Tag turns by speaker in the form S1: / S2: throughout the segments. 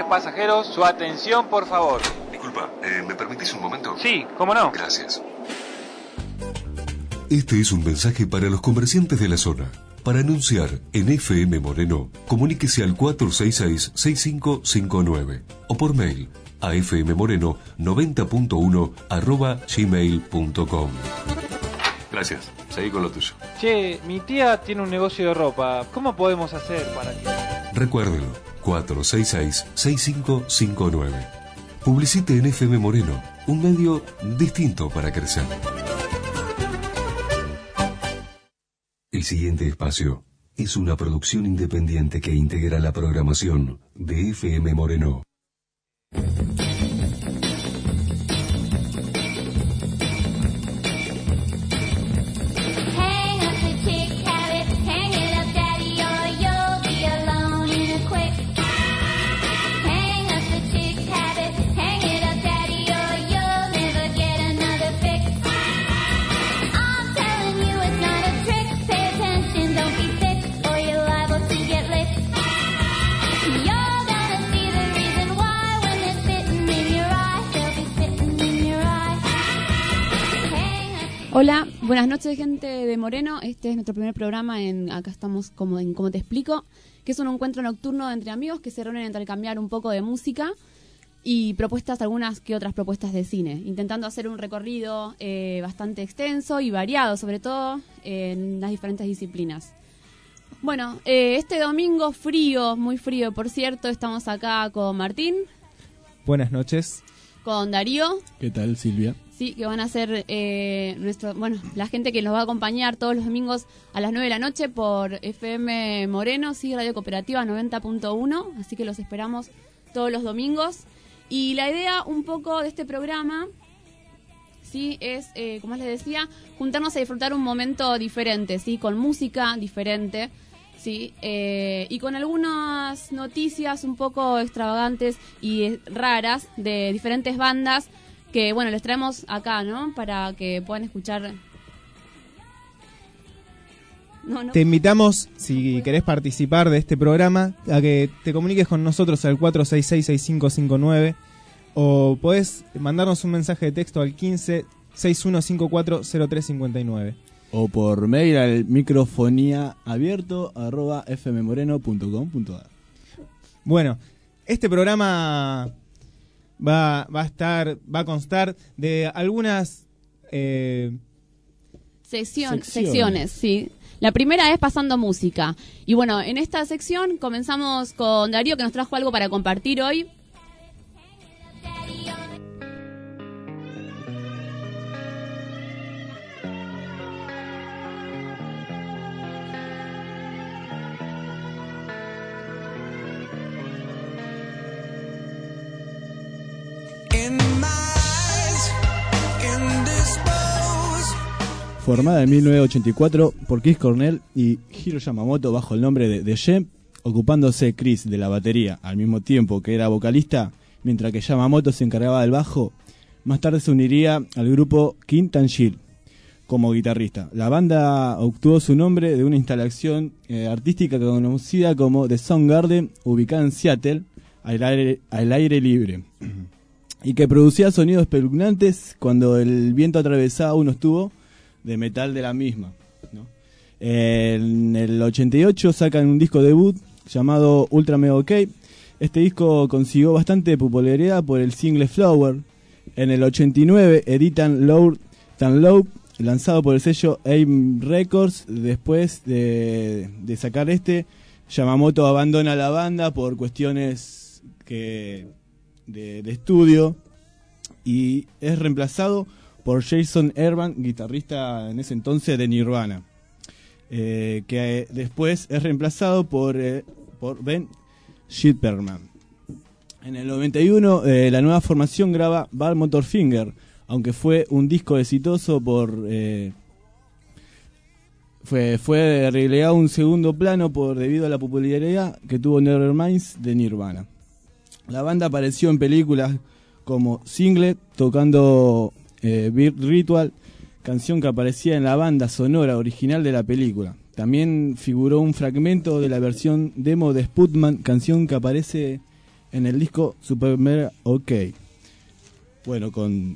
S1: Atenciones pasajeros, su atención por favor.
S2: Disculpa, ¿me permitís un momento?
S1: Sí, cómo no.
S2: Gracias. Este es un mensaje para los comerciantes de la zona. Para anunciar en FM Moreno, comuníquese al 466-6559 o por mail a fmmoreno90.1@gmail.com. Gracias, seguí con lo tuyo.
S1: Che, mi tía tiene un negocio de ropa. ¿Cómo podemos hacer para que...?
S2: Recuérdelo, 466-6559. Publicite en FM Moreno, un medio distinto para crecer. El siguiente espacio es una producción independiente que integra la programación de FM Moreno.
S3: Hola, buenas noches gente de Moreno. Este es nuestro primer programa acá estamos como Te Explico, que es un encuentro nocturno entre amigos que se reúnen a intercambiar un poco de música y algunas que otras propuestas de cine, intentando hacer un recorrido bastante extenso y variado, sobre todo en las diferentes disciplinas. Bueno, este domingo frío, muy frío por cierto, estamos acá con Martín.
S4: Buenas noches.
S3: Con Darío.
S4: ¿Qué tal, Silvia?
S3: Sí, que van a ser la gente que nos va a acompañar todos los domingos a las 9 de la noche por FM Moreno, sí, Radio Cooperativa 90.1, así que los esperamos todos los domingos. Y la idea un poco de este programa, sí, es, como les decía, juntarnos a disfrutar un momento diferente, sí, con música diferente, sí, y con algunas noticias un poco extravagantes y raras de diferentes bandas que, bueno, les traemos acá, ¿no? Para que puedan escuchar. No.
S4: Te invitamos, si querés participar de este programa, a que te comuniques con nosotros al 466-6559 o podés mandarnos un mensaje de texto al 15-6154-0359.
S5: O por mail al microfoniaabierto@fmmoreno.com.ar.
S4: Bueno, este programa va a constar de algunas
S3: secciones, sí. La primera es pasando música. Y bueno, en esta sección comenzamos con Darío, que nos trajo algo para compartir hoy.
S5: Formada en 1984 por Chris Cornell y Hiro Yamamoto bajo el nombre de Jem, ocupándose Chris de la batería al mismo tiempo que era vocalista, mientras que Yamamoto se encargaba del bajo, más tarde se uniría al grupo King Tanjiro como guitarrista. La banda obtuvo su nombre de una instalación artística conocida como The Soundgarden, ubicada en Seattle, al aire libre, y que producía sonidos espeluznantes cuando el viento atravesaba unos tubos de metal de la misma, ¿no? En el 88 sacan un disco debut llamado Ultra Mega OK. Este disco consiguió bastante popularidad por el single Flower. En el 89 editan Low Tan Low, lanzado por el sello AIM Records. Después de sacar Yamamoto abandona la banda por cuestiones de estudio y es reemplazado por Jason Erban, guitarrista en ese entonces de Nirvana, que después es reemplazado por Ben Schipperman. En el 91 la nueva formación graba Bad Motorfinger, aunque fue un disco exitoso fue relegado a un segundo plano debido a la popularidad que tuvo Nevermind de Nirvana. La banda apareció en películas como Singlet, tocando Beat Ritual, canción que aparecía en la banda sonora original de la película. También figuró un fragmento de la versión demo de Sputman, canción que aparece en el disco Super Mega OK. Bueno, con...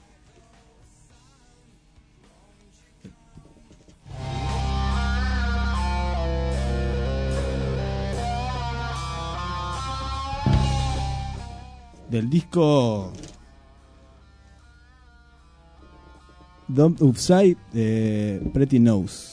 S5: del disco Don't Upside, Pretty Nose.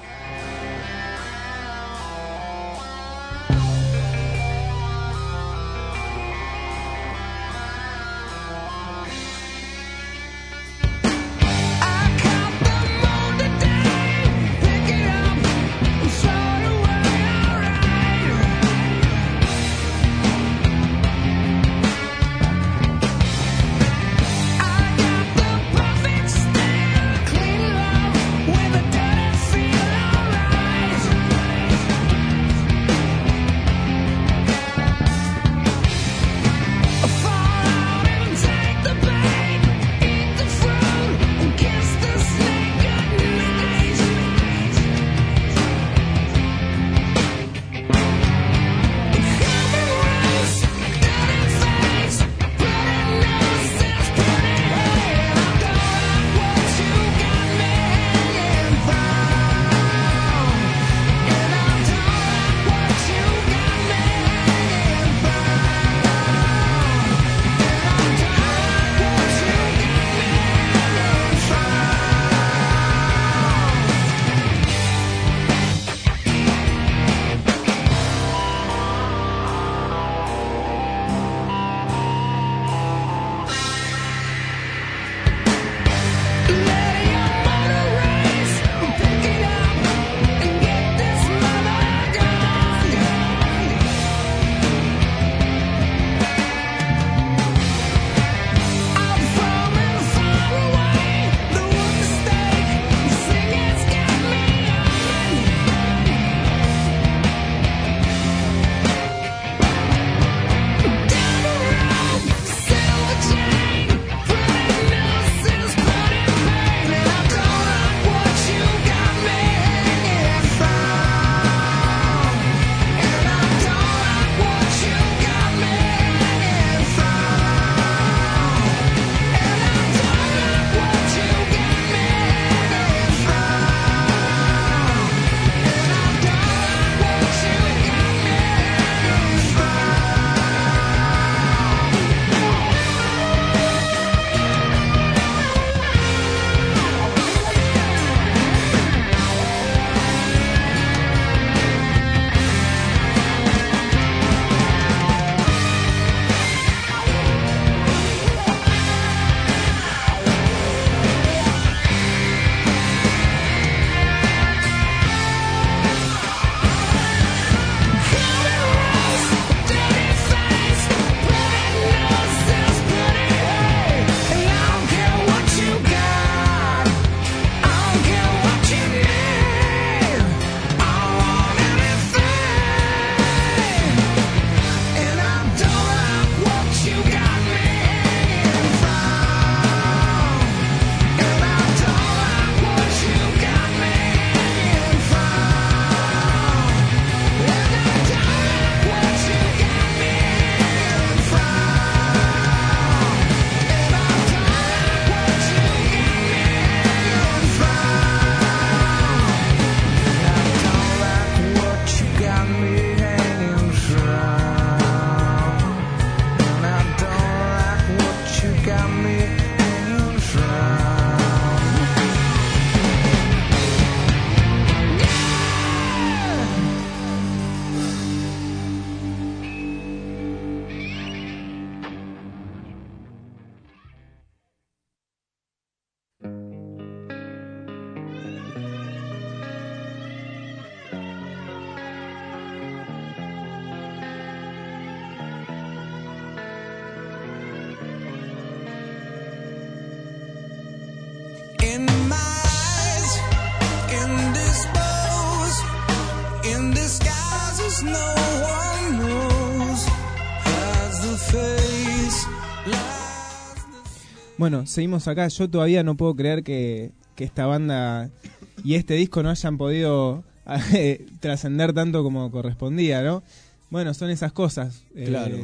S4: Bueno, seguimos acá. Yo todavía no puedo creer que esta banda y este disco no hayan podido trascender tanto como correspondía, ¿no? Bueno, son esas cosas.
S5: Claro.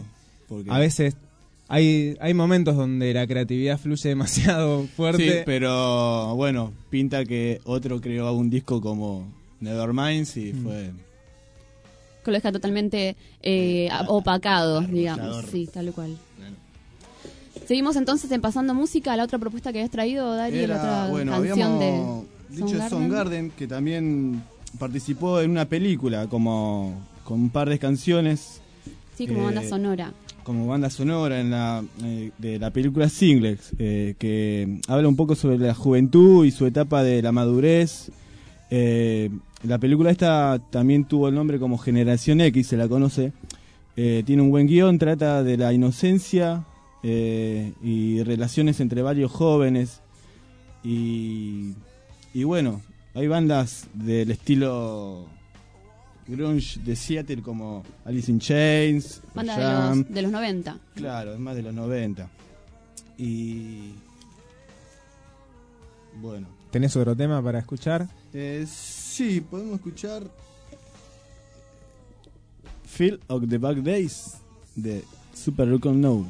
S5: Porque
S4: a veces hay momentos donde la creatividad fluye demasiado fuerte.
S5: Sí, pero bueno, pinta que otro creó un disco como Nevermind y fue...
S3: Que lo deja totalmente opacado, digamos.
S5: arrollador.
S3: Sí, tal cual.
S5: Bueno.
S3: Seguimos entonces en pasando música. La otra propuesta que habías traído, Dari, la otra canción de
S5: dicho Soundgarden, que también participó en una película como con un par de canciones.
S3: Sí, como banda sonora.
S5: Como banda sonora en de la película Singles, que habla un poco sobre la juventud y su etapa de la madurez. La película esta también tuvo el nombre como Generación X, se la conoce. Tiene un buen guión, trata de la inocencia y relaciones entre varios jóvenes. Y bueno, hay bandas del estilo grunge de Seattle como Alice in Chains,
S3: Banda
S5: Jam.
S3: de los 90.
S5: Claro, es más de los 90. Y bueno,
S4: ¿Tenés otro tema para escuchar?
S5: sí, podemos escuchar Feel of the Back Days de Super Rock and Roll.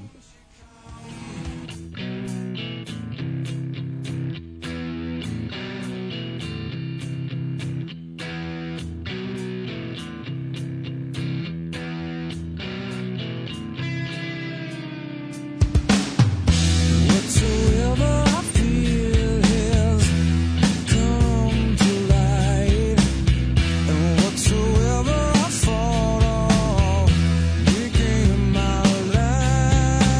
S6: Whatsoever I feel has come to light, and whatsoever I thought of became my life.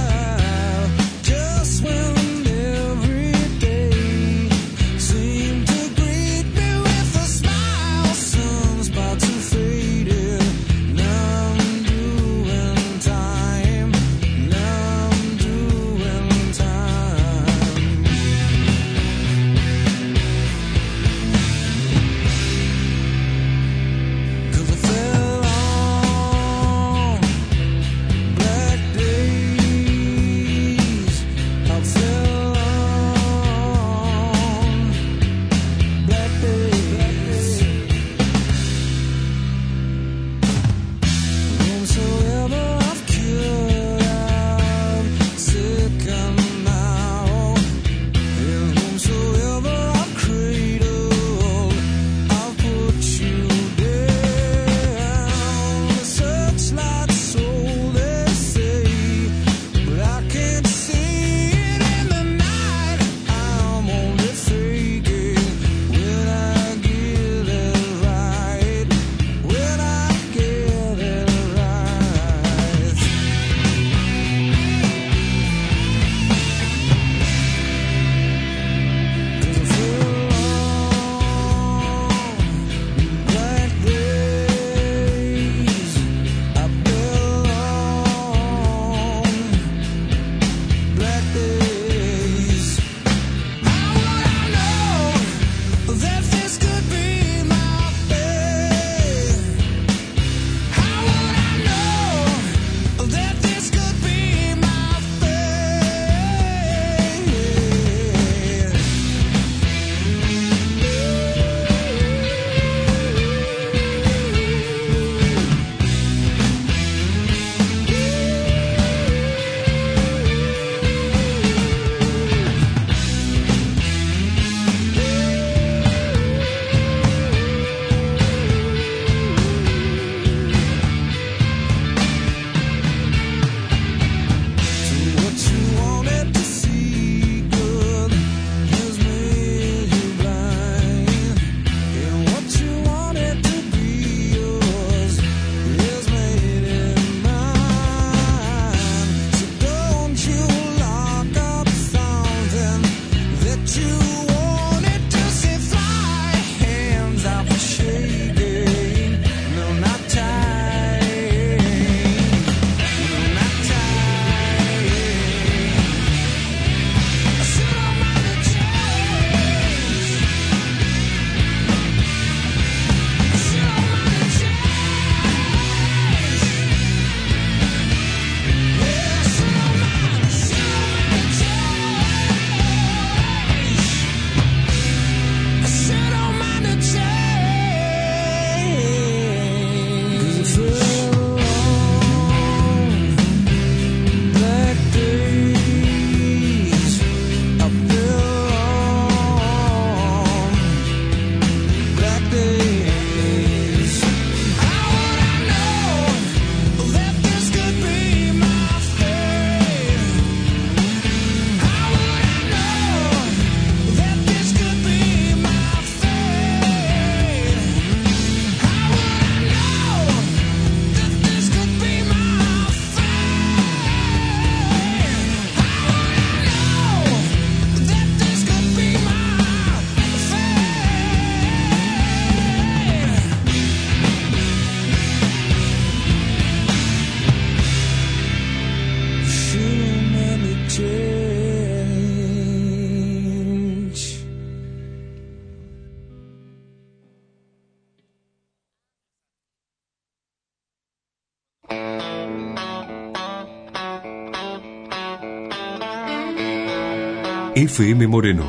S2: FM Moreno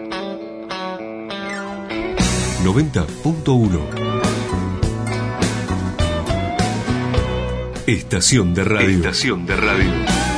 S2: 90.1. Estación de radio. Estación de radio.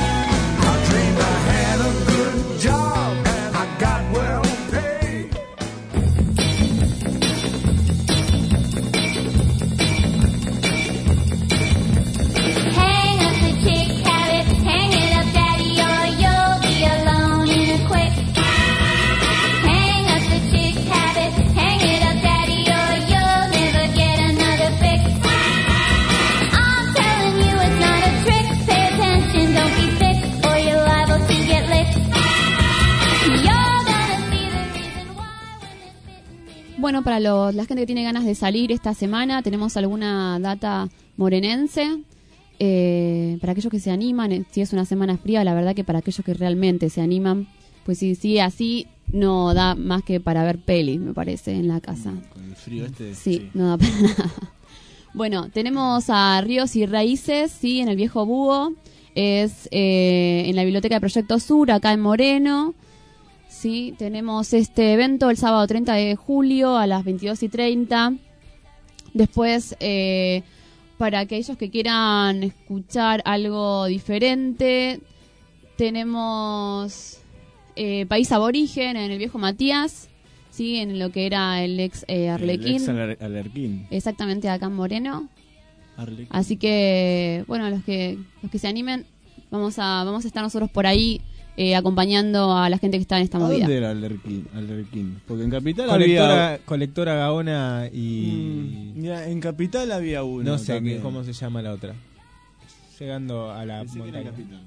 S3: Bueno, para la gente que tiene ganas de salir esta semana, tenemos alguna data morenense. Para aquellos que se animan, si es una semana fría, la verdad que para aquellos que realmente se animan, pues si sigue así, no da más que para ver pelis, me parece, en la casa.
S5: Con el frío este.
S3: Sí, no da para nada. Bueno, tenemos a Ríos y Raíces, sí, en el Viejo Búho. Es en la Biblioteca de Proyecto Sur, acá en Moreno. Sí, tenemos este evento el sábado 30 de julio a las 22:30. Después, para aquellos que quieran escuchar algo diferente, tenemos País Aborigen en el Viejo Matías, sí, en lo que era el ex Arlequín.
S5: El ex Arlequín.
S3: Exactamente, acá en Moreno.
S5: Arlequín.
S3: Así que, bueno, los que se animen, vamos a estar nosotros por ahí acompañando a la gente que está en esta movida.
S5: ¿Dónde era Arlequín? Porque en Capital había...
S4: Colectora Gaona y...
S5: Mira, en Capital había uno.
S4: no sé
S5: también.
S4: cómo se llama la otra. Llegando a la
S5: Pensé que era
S4: montaña.
S5: Capital.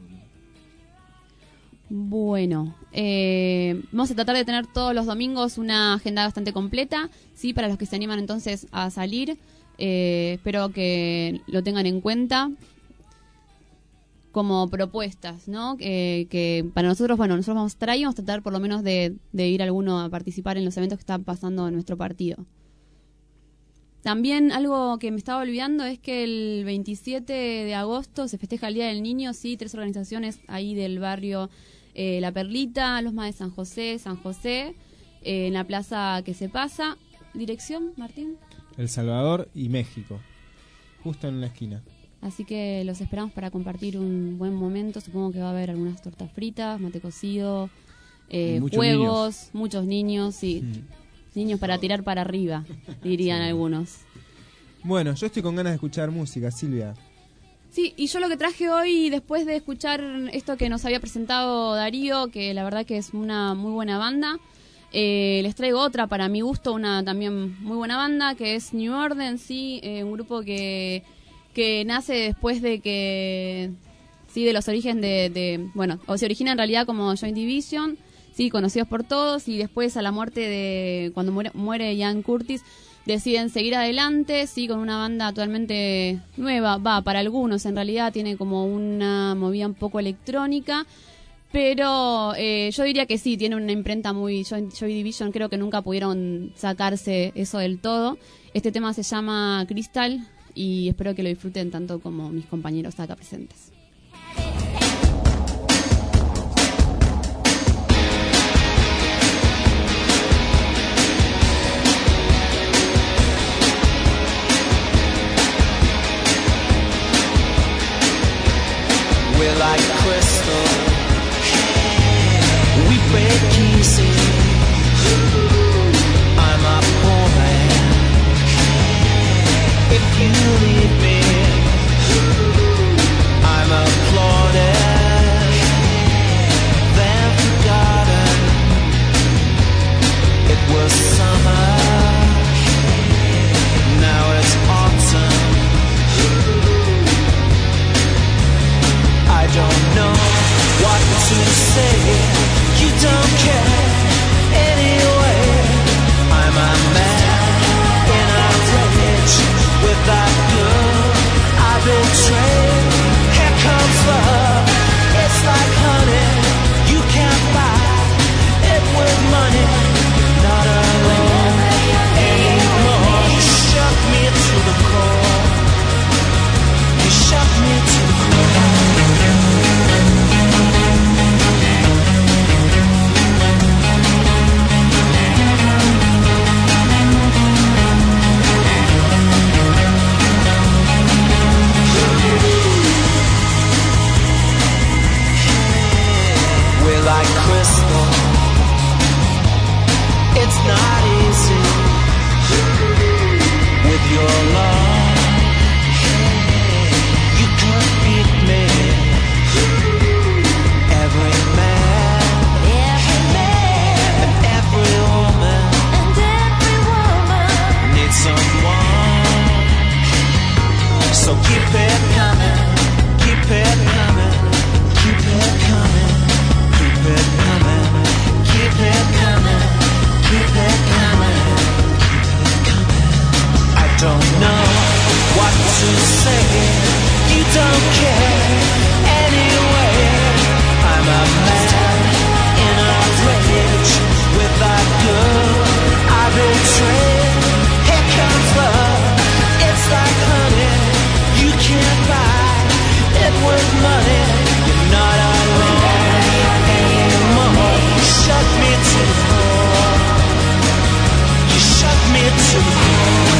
S3: Bueno, vamos a tratar de tener todos los domingos una agenda bastante completa, sí, para los que se animan entonces a salir. Espero que lo tengan en cuenta como propuestas, ¿no? Que para nosotros, bueno, nosotros vamos a estar ahí, vamos a tratar por lo menos de ir alguno a participar en los eventos que están pasando en nuestro partido. También algo que me estaba olvidando es que el 27 de agosto se festeja el Día del Niño, sí, 3 organizaciones ahí del barrio La Perlita, Los Más de San José, en la plaza que se pasa. ¿Dirección, Martín?
S4: El Salvador y México, justo en la esquina.
S3: Así que los esperamos para compartir un buen momento. Supongo que va a haber algunas tortas fritas, mate cocido, juegos, muchos niños, sí. Niños para tirar para arriba, dirían algunos.
S4: Bueno, yo estoy con ganas de escuchar música, Silvia.
S3: Sí, y yo lo que traje hoy, después de escuchar esto que nos había presentado Darío, que la verdad que es una muy buena banda, les traigo otra, para mi gusto, una también muy buena banda, que es New Order, sí, un grupo que nace después de que, sí, de los orígenes bueno, o se origina en realidad como Joy Division, sí, conocidos por todos, y después a la muerte de, cuando muere Ian Curtis, deciden seguir adelante, sí, con una banda totalmente nueva, para algunos en realidad tiene como una movida un poco electrónica, pero yo diría que sí, tiene una imprenta muy Joy Division, creo que nunca pudieron sacarse eso del todo. Este tema se llama Crystal y espero que lo disfruten tanto como mis compañeros acá presentes.
S6: We're like crystal. We break pieces. I'm a poor man. If you leave me, I'm applauded, then forgotten. It was summer, now it's autumn. I don't know what to say. You don't care anyway. know what to say. You don't care anyway. I'm a man in a rage with that girl I betrayed. Here comes love, it's like honey you can't buy it with money. You're not alone anymore. You shut me to the core. You shut me to the core.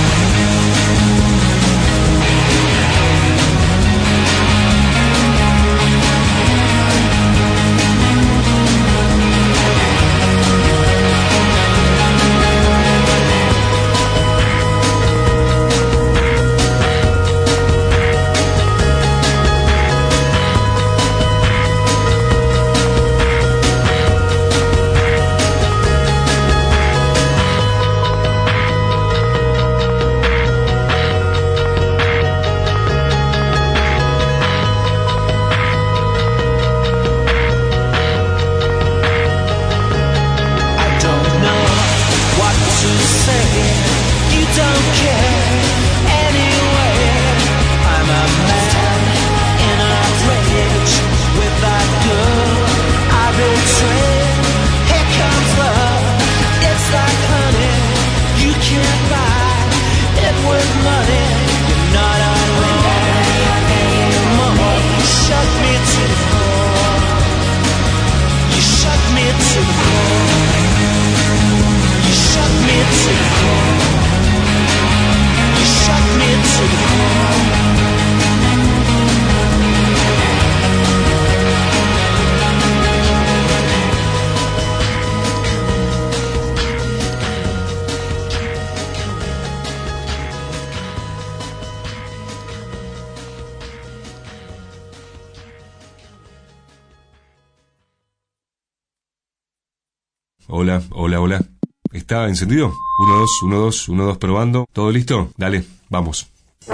S2: Hola, hola, hola. ¿Está encendido? 1, 2, 1, 2, 1, 2, probando. ¿Todo listo? Dale, vamos.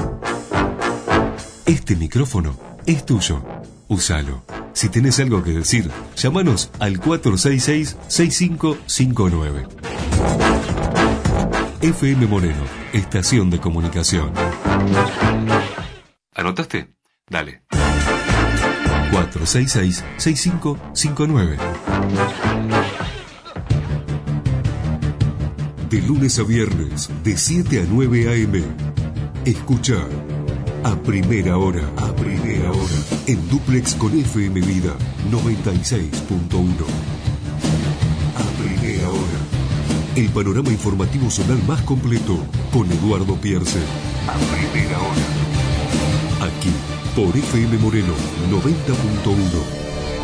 S2: Este micrófono es tuyo. Úsalo. Si tenés algo que decir, llámanos al 466-6559. FM Moreno, estación de comunicación. ¿Anotaste? Dale. 466-6559. De lunes a viernes, de 7 a 9 a.m. Escucha a primera hora, en dúplex con FM Vida 96.1. A primera hora, el panorama informativo zonal más completo con Eduardo Pierce. A primera hora, aquí por FM Moreno 90.1.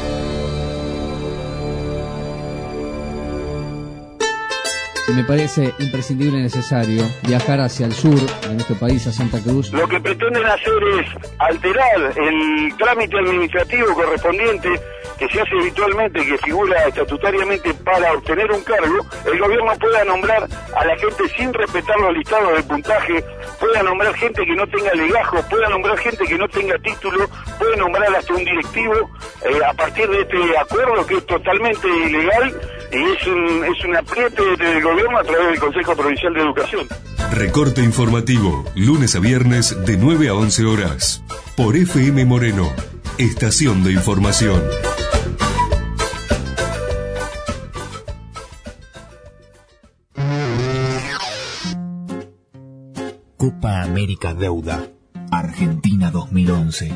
S7: Me parece imprescindible y necesario viajar hacia el sur de nuestro país, a Santa Cruz.
S8: Lo que pretenden hacer es alterar el trámite administrativo correspondiente que se hace habitualmente, que figura estatutariamente para obtener un cargo. El gobierno pueda nombrar a la gente sin respetar los listados de puntaje, pueda nombrar gente que no tenga legajo, pueda nombrar gente que no tenga título, puede nombrar hasta un directivo a partir de este acuerdo que es totalmente ilegal y es un apriete del gobierno a través del Consejo Provincial de Educación.
S2: Recorte informativo, lunes a viernes de 9 a 11 horas, por FM Moreno, estación de información.
S9: Copa América Deuda, Argentina 2011.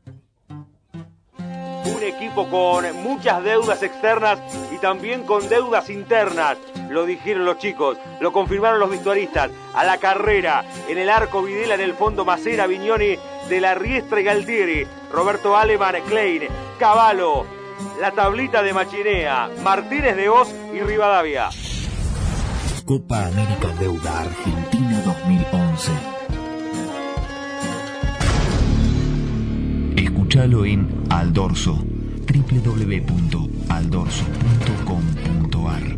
S10: Un equipo con muchas deudas externas y también con deudas internas. Lo dijeron los chicos, lo confirmaron los vestuaristas. A la carrera, en el arco Videla, en el fondo Macera, Vignoni, De la Riestra y Galtieri, Roberto Aleman, Klein, Cavallo, la tablita de Machinea, Martínez de Oz y Rivadavia.
S9: Copa América Deuda, Argentina 2011. Escúchalo en Aldorso, www.aldorso.com.ar.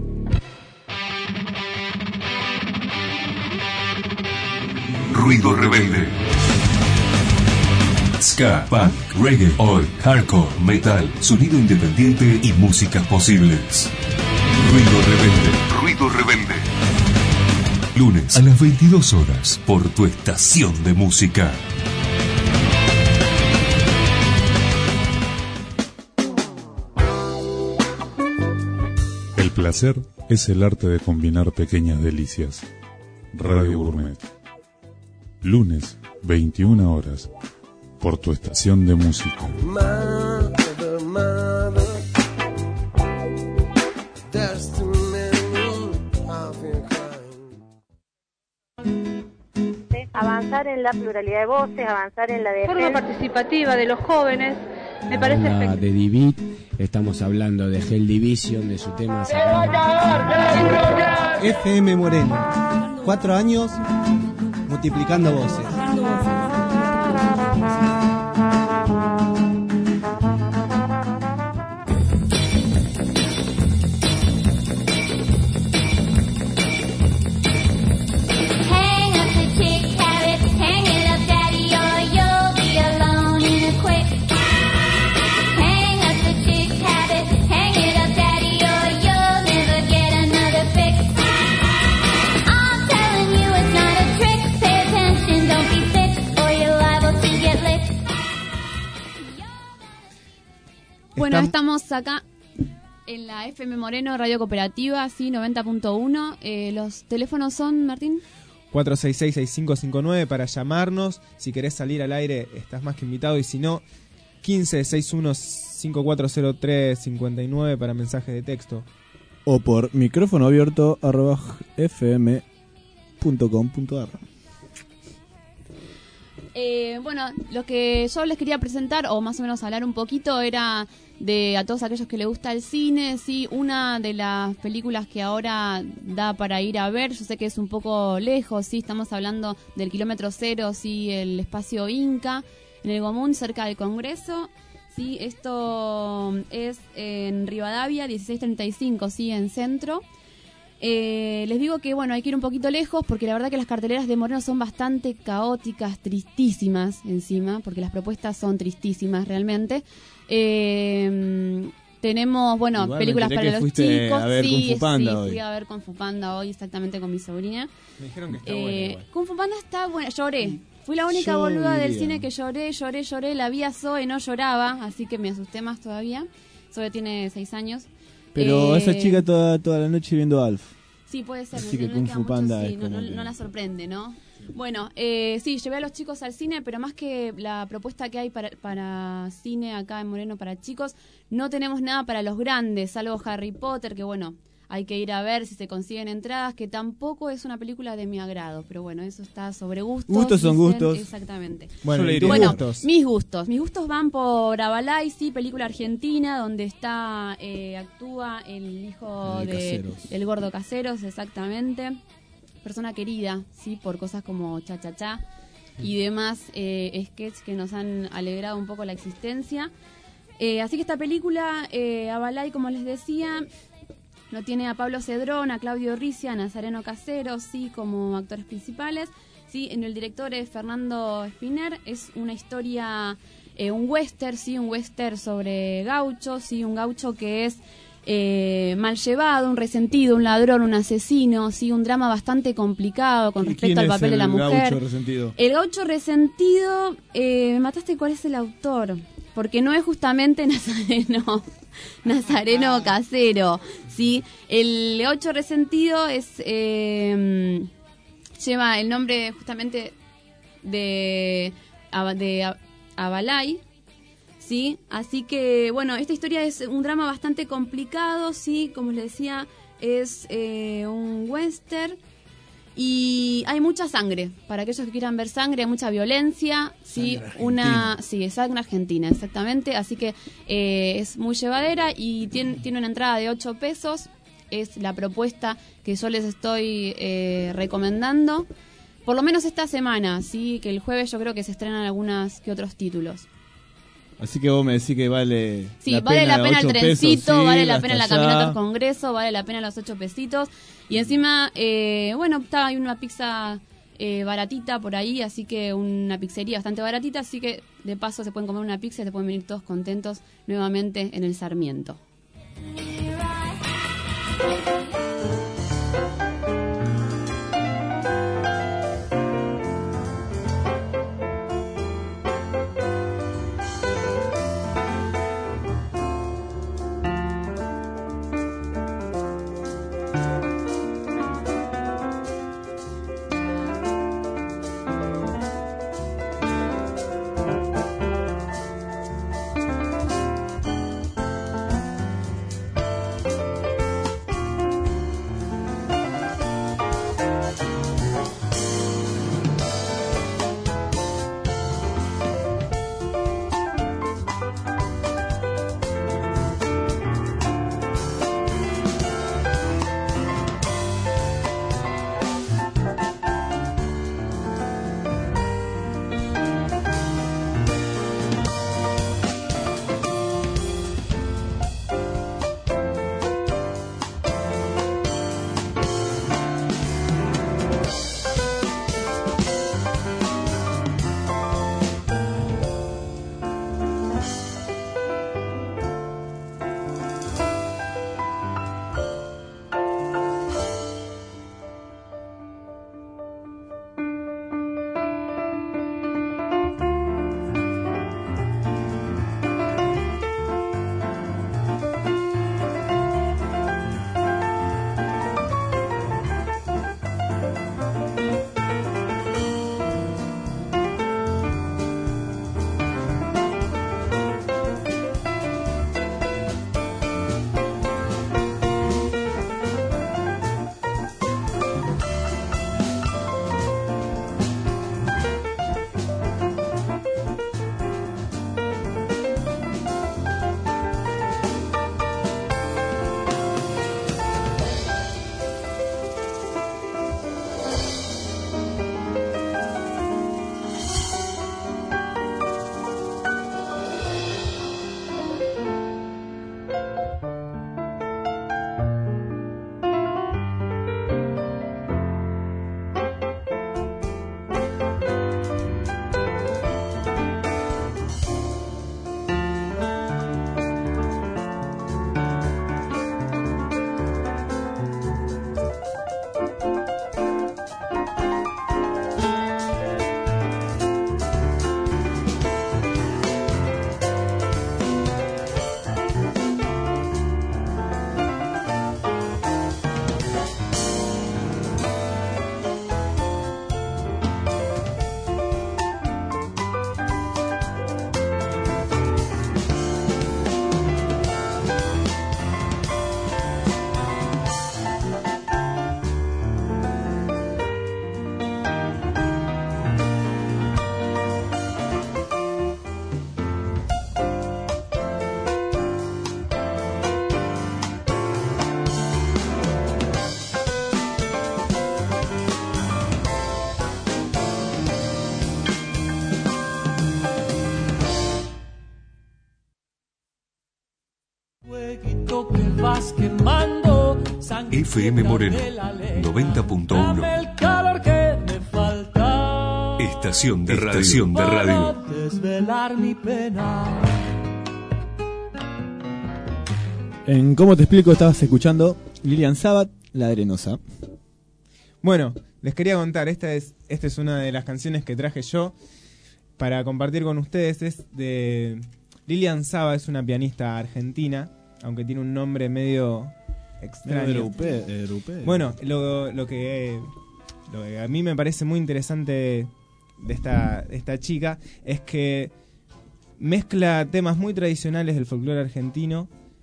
S2: Ruido rebelde. Ska, punk, reggae, oi, hardcore, metal, sonido independiente y músicas posibles. Ruido rebelde. Ruido rebelde. lunes a las 22 horas por tu estación de música.
S11: El placer es el arte de combinar pequeñas delicias. Radio Gourmet. Lunes, 21 horas, por tu estación de música.
S12: Avanzar en la pluralidad de voces, avanzar en la
S13: forma participativa de los jóvenes, me parece
S14: espectacular. De Divit, estamos hablando de Hell Division, de su tema
S15: FM Moreno, 4 años multiplicando voces.
S3: Bueno, estamos acá en la FM Moreno, Radio Cooperativa, sí, 90.1. Los teléfonos son, Martín.
S4: 466-6559 para llamarnos. Si querés salir al aire, estás más que invitado. Y si no, 1561-5403-59 para mensajes de texto.
S5: O por micrófono abierto @fm.com.ar.
S3: Bueno, lo que yo les quería presentar, o más o menos hablar un poquito, era de a todos aquellos que les gusta el cine, sí, una de las películas que ahora da para ir a ver. Yo sé que es un poco lejos, sí, estamos hablando del kilómetro cero, sí, el espacio Inca, en el Gomún, cerca del Congreso. Sí, esto es en Rivadavia, 1635, sí, en Centro. Les digo que bueno, hay que ir un poquito lejos porque la verdad que las carteleras de Moreno son bastante caóticas, tristísimas encima, porque las propuestas son tristísimas realmente. Tenemos, bueno,
S5: igual
S3: películas para los chicos.
S5: A ver
S3: sí,
S5: Kung Fu Panda
S3: sí,
S5: hoy.
S3: fui a ver Kung Fu Panda hoy exactamente con mi sobrina.
S4: Me dijeron que está buena igual.
S3: Kung Fu Panda está buena, lloré. Fui la única
S5: Yo
S3: boluda del
S5: diría.
S3: cine que lloré. La vi a Zoe, no lloraba, así que me asusté más todavía. Zoe tiene 6 años.
S5: Pero esa chica toda la noche viendo Alf.
S3: Sí, puede ser.
S5: Así que
S3: no
S5: Kung
S3: queda
S5: Fu
S3: mucho,
S5: Panda
S3: sí,
S5: es
S3: no,
S5: como
S3: no
S5: que-
S3: la sorprende, ¿no? Bueno, sí, llevé a los chicos al cine, pero más que la propuesta que hay para cine acá en Moreno para chicos, no tenemos nada para los grandes, salvo Harry Potter, que bueno, hay que ir a ver si se consiguen entradas, que tampoco es una película de mi agrado, pero bueno, eso está sobre gustos.
S5: Gustos son
S3: dicen,
S5: gustos.
S3: Exactamente.
S4: Bueno,
S5: Yo le
S4: ¿y tus
S3: Bueno,
S4: gustos?
S3: mis gustos van por Avalay, sí, película argentina, donde actúa el hijo
S5: El de Caseros.
S3: del gordo Caseros, exactamente. Persona querida, sí, por cosas como Cha Cha Cha y demás sketches que nos han alegrado un poco la existencia. Así que esta película, Avalay, como les decía, lo tiene a Pablo Cedrón, a Claudio Ricci, a Nazareno Caseros, sí, como actores principales. Sí, en el director es Fernando Spinner. Es una historia, un western, sí, un western sobre gauchos, sí, un gaucho que es mal llevado, un resentido, un ladrón, un asesino, sí, un drama bastante complicado con
S5: ¿Y
S3: respecto
S5: quién
S3: al
S5: es
S3: papel de la
S5: el
S3: mujer.
S5: gaucho resentido?
S3: El gaucho resentido, me mataste cuál es el autor, porque no es justamente Nazareno Casero, ¿sí? El gaucho resentido es lleva el nombre justamente de Avalay, ¿sí? Así que, bueno, esta historia es un drama bastante complicado, ¿sí? Como les decía, es un western. Y hay mucha sangre, para aquellos que quieran ver sangre, hay mucha violencia, sí, es sangre argentina, exactamente, así que es muy llevadera y tiene una entrada de 8 pesos, es la propuesta que yo les estoy recomendando, por lo menos esta semana, sí, que el jueves yo creo que se estrenan algunos que otros títulos.
S5: Así que vos me decís que vale
S3: vale la pena el
S5: 8
S3: trencito,
S5: pesos, sí,
S3: vale la pena la
S5: hasta
S3: caminata
S5: allá.
S3: al Congreso, vale la pena los 8 pesitos. Y encima, bueno, hay una pizza baratita por ahí, así que una pizzería bastante baratita, así que de paso se pueden comer una pizza y se pueden venir todos contentos nuevamente en el Sarmiento.
S6: estás quemando.
S2: FM Moreno 90.1.
S6: El calor que me falta.
S2: Estación de radio.
S6: Para desvelar mi pena.
S5: En ¿Cómo te explico? Estabas escuchando Lilian Sabat, La Arenosa.
S4: Bueno, les quería contar, esta es una de las canciones que traje yo para compartir con ustedes. Es de Lilian Saba, es una pianista argentina, aunque tiene un nombre medio extraño. Bueno, lo que a mí me parece muy interesante de esta chica es que mezcla temas muy tradicionales del folclore argentino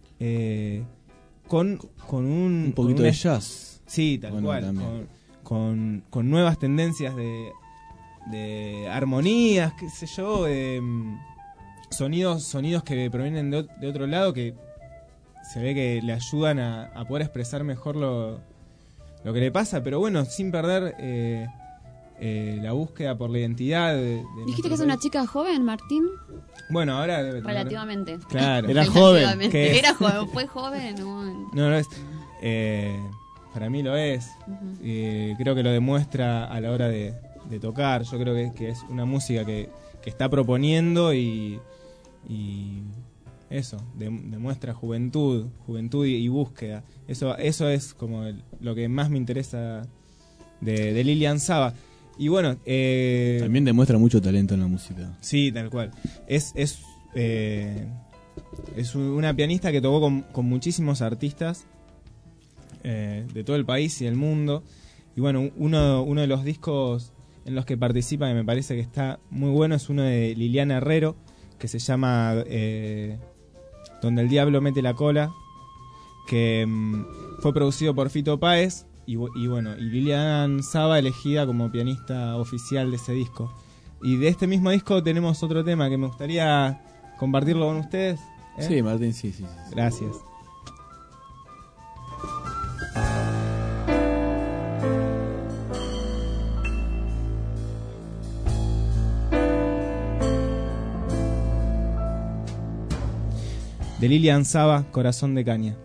S4: con un
S5: poquito de jazz.
S4: Sí, tal cual. Con nuevas tendencias de armonías, qué sé yo, sonidos que provienen de otro lado, que se ve que le ayudan a poder expresar mejor lo que le pasa, pero bueno, sin perder la búsqueda por la identidad de
S3: ¿Dijiste que es una chica joven, Martín?
S4: Bueno, ahora debe tener...
S3: Relativamente.
S4: Claro.
S5: Era joven.
S3: Era joven, fue joven.
S4: No es... para mí lo es. Creo que lo demuestra a la hora de tocar. Yo creo que es una música que está proponiendo y eso, demuestra juventud y búsqueda. Eso es como lo que más me interesa de Lilian Saba. Y bueno,
S5: también demuestra mucho talento en la música.
S4: Sí, tal cual. Es una pianista que tocó con muchísimos artistas de todo el país y el mundo. Y bueno, uno de los discos en los que participa, que me parece que está muy bueno, es uno de Liliana Herrero, que se llama Donde el Diablo Mete la Cola, que fue producido por Fito Páez. Y Lilian Saba elegida como pianista oficial de ese disco. Y de este mismo disco tenemos otro tema que me gustaría compartirlo con ustedes.
S5: Sí, Martín, sí.
S4: Gracias. De Lilian Saba, Corazón de Caña.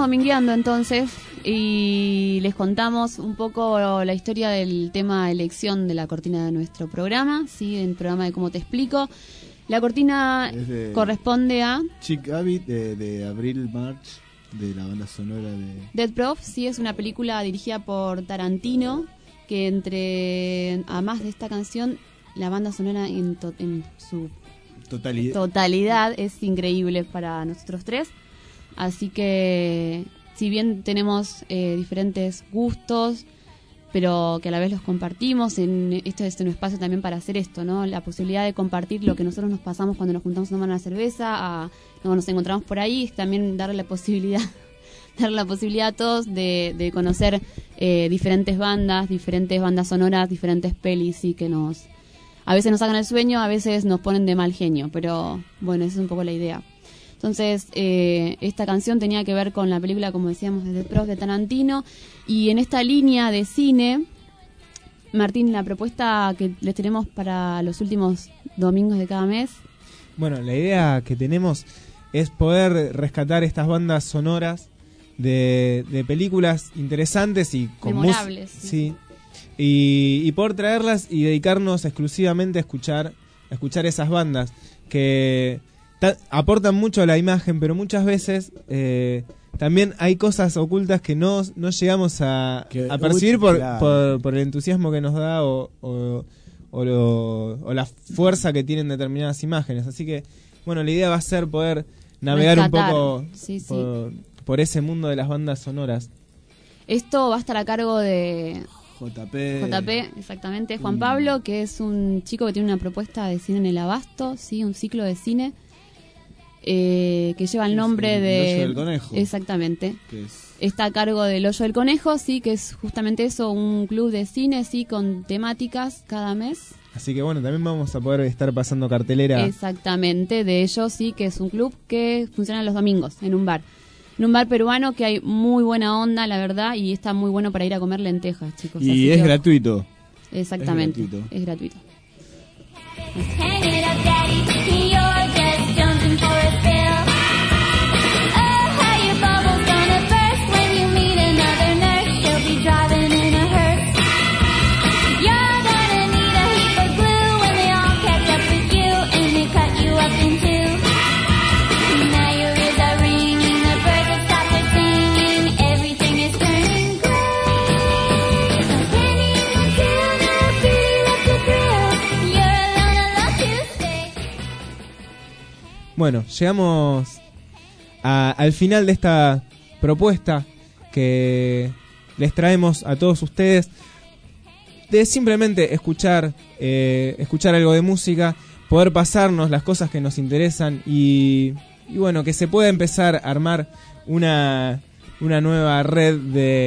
S3: domingueando entonces y les contamos un poco la historia del tema elección de la cortina de nuestro programa, ¿sí? El programa de Cómo Te Explico. La cortina corresponde a
S5: Chick Abbott de Abril March, de la banda sonora de
S3: Dead Prof, sí, es una película dirigida por Tarantino, que además de esta canción, la banda sonora en su totalidad es increíble para nosotros tres. Así que, si bien tenemos diferentes gustos, pero que a la vez los compartimos, esto es un espacio también para hacer esto, ¿no? La posibilidad de compartir lo que nosotros nos pasamos cuando nos juntamos a tomar una cerveza, cuando nos encontramos por ahí, también darle la posibilidad a todos de conocer diferentes bandas sonoras, diferentes pelis, y que a veces nos sacan el sueño, a veces nos ponen de mal genio, pero bueno, esa es un poco la idea. Entonces, esta canción tenía que ver con la película, como decíamos, de The Prof de Tarantino, y en esta línea de cine, Martín, la propuesta que les tenemos para los últimos domingos de cada mes.
S4: Bueno, la idea que tenemos es poder rescatar estas bandas sonoras de películas interesantes y con
S3: memorables.
S4: Sí. Y poder traerlas y dedicarnos exclusivamente a escuchar esas bandas que aportan mucho a la imagen, pero muchas veces también hay cosas ocultas que no llegamos a percibir por el entusiasmo que nos da o la fuerza que tienen determinadas imágenes. Así que, bueno, la idea va a ser poder navegar un poco por ese mundo de las bandas sonoras.
S3: Esto va a estar a cargo de
S5: JP,
S3: exactamente, Juan Pablo, que es un chico que tiene una propuesta de cine en el Abasto, ¿sí? Un ciclo de cine que lleva el nombre de
S5: El Hoyo del Conejo.
S3: Exactamente. Está a cargo del Hoyo del Conejo, sí, que es justamente eso, un club de cine, sí, con temáticas cada mes.
S4: Así que bueno, también vamos a poder estar pasando cartelera.
S3: Exactamente, de ellos, sí, que es un club que funciona los domingos en un bar peruano, que hay muy buena onda, la verdad, y está muy bueno para ir a comer lentejas, chicos.
S5: Y es gratuito.
S3: Exactamente, es gratuito.
S4: Bueno, llegamos al final de esta propuesta que les traemos a todos ustedes, de simplemente escuchar algo de música, poder pasarnos las cosas que nos interesan y bueno, que se pueda empezar a armar una nueva red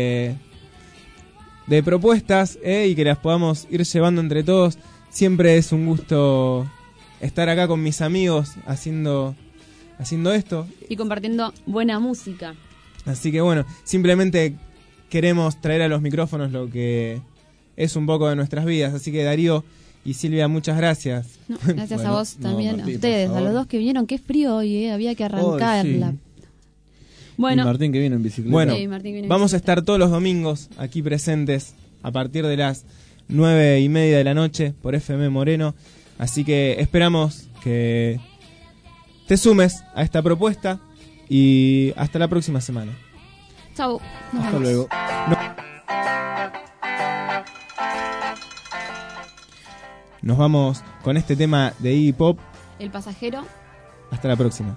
S4: de propuestas y que las podamos ir llevando entre todos. Siempre es un gusto estar acá con mis amigos haciendo esto.
S3: Y compartiendo buena música.
S4: Así que bueno, simplemente queremos traer a los micrófonos lo que es un poco de nuestras vidas. Así que Darío y Silvia, muchas gracias.
S3: No, gracias a vos también, Martín, a ustedes, a los dos que vinieron. Qué frío hoy, había que arrancarla.
S5: Sí. Bueno, y Martín que vino en bicicleta.
S4: Bueno,
S3: sí, Martín
S4: vamos a estar todos los domingos aquí presentes a partir de las 9:30 de la noche por FM Moreno. Así que esperamos que te sumes a esta propuesta y hasta la próxima semana.
S3: Chau.
S5: Hasta luego.
S4: Nos vamos con este tema de Iggy Pop.
S3: El pasajero.
S4: Hasta la próxima.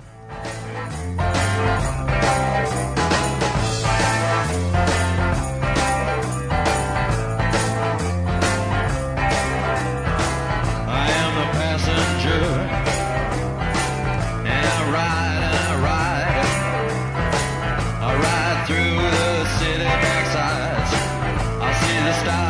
S6: Through the city backsides, I see the stars.